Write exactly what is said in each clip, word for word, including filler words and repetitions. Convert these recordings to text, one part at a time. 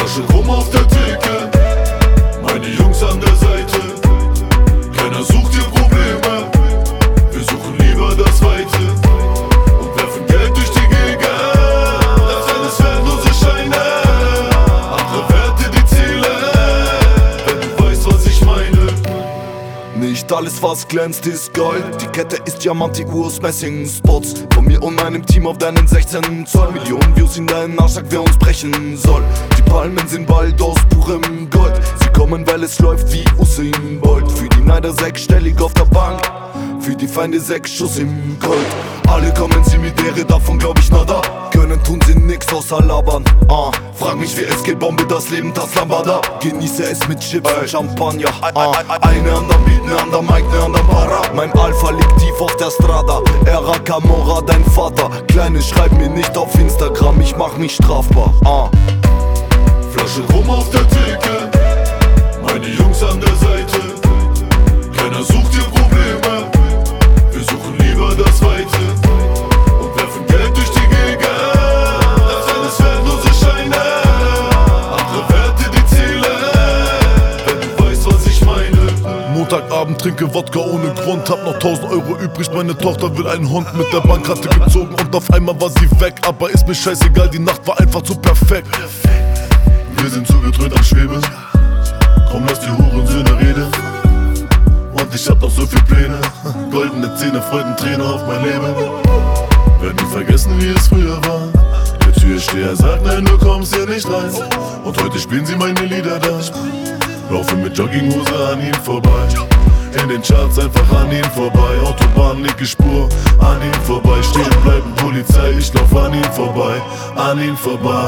Flasche Rum auf der Theke, meine Jungs an der Seite. Keiner sucht hier Probleme, wir suchen lieber das Weite und werfen Geld durch die Gegend. Das alles wertlose Scheine, andere Werte die Ziele, wenn du weißt, was ich meine. Nicht alles, was glänzt, ist Gold. Die Kette ist Diamant, die Uhr ist Messing. Spots von mir und meinem Team auf deinen sechzehn Zoll. Millionen Views in deinen Arsch, sag, wer uns brechen soll. Die Palmen sind bald aus purem Gold. Sie kommen, weil es läuft wie Usain Bolt. Für die Neider sechsstellig auf der Bank, für die Feinde sechs Schuss im Gold. Alle kommen sie mit Ehre, davon glaub ich nada. Können tun sie nix außer labern. ah. Frag mich wie es geht, Bombe das Leben, das Lambada. Genieße es mit Chips und Champagner. ah. Eine an der Beat, ne an der Mic, ne an der Para. Mein Alpha liegt tief auf der Strada. Era Camorra, dein Vater. Kleine, schreib mir nicht auf Instagram, ich mach mich strafbar. ah. Flasche Rum auf der Theke, meine Jungs an der Seite. Keiner sucht hier Probleme, wir suchen lieber das Weite und werfen Geld durch die Gegend. Das alles wertlose Scheine, andere Werte die Ziele, wenn du weißt, was ich meine. Montagabend trinke Wodka ohne Grund, hab noch tausend Euro übrig, meine Tochter will einen Hund. Mit der Bankkarte gezogen und auf einmal war sie weg. Aber ist mir scheißegal, die Nacht war einfach zu perfekt. Wir sind zugedröhnt am Schwebe, komm lass die Hurensöhne reden. Und ich hab noch so viel Pläne, goldene Zähne, Freudenträne auf mein Leben. Werden nie vergessen, wie es früher war. Der Türsteher sagt, nein, du kommst hier nicht rein. Und heute spielen sie meine Lieder da. Laufe mit Jogginghose an ihm vorbei, in den Charts einfach an ihm vorbei. Autobahn, linke Spur, an ihm vorbei. Stehen bleiben Polizei, ich lauf an ihm vorbei, an ihm vorbei.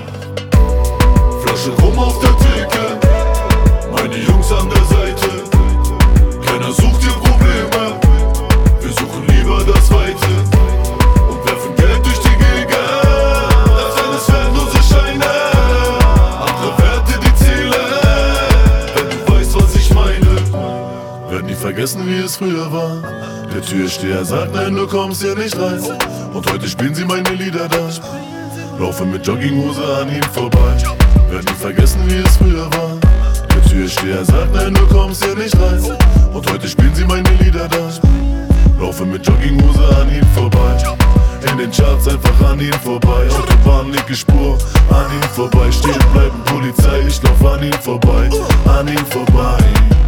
Flasche Rum auf der Theke, meine Jungs an der Seite. Keiner sucht hier Probleme, wir suchen lieber das Weite und werfen Geld durch die Gegend. Das alles wertlose Scheine, andere Werte die Ziele, wenn du weißt, was ich meine. Werd nie vergessen, wie es früher war. Der Türsteher sagt, nein, du kommst hier nicht rein. Und heute spielen sie meine Lieder da. Laufe mit Jogginghose an ihm vorbei. Werd nie vergessen, wie es früher war. Der Türsteher sagt, nein, du kommst hier nicht rein. Und heute spielen sie meine Lieder da. Laufe mit Jogginghose an ihm vorbei, in den Charts einfach an ihm vorbei. Autobahn, linke Spur, an ihm vorbei. Stehen bleiben Polizei, ich lauf an ihm vorbei, an ihm vorbei.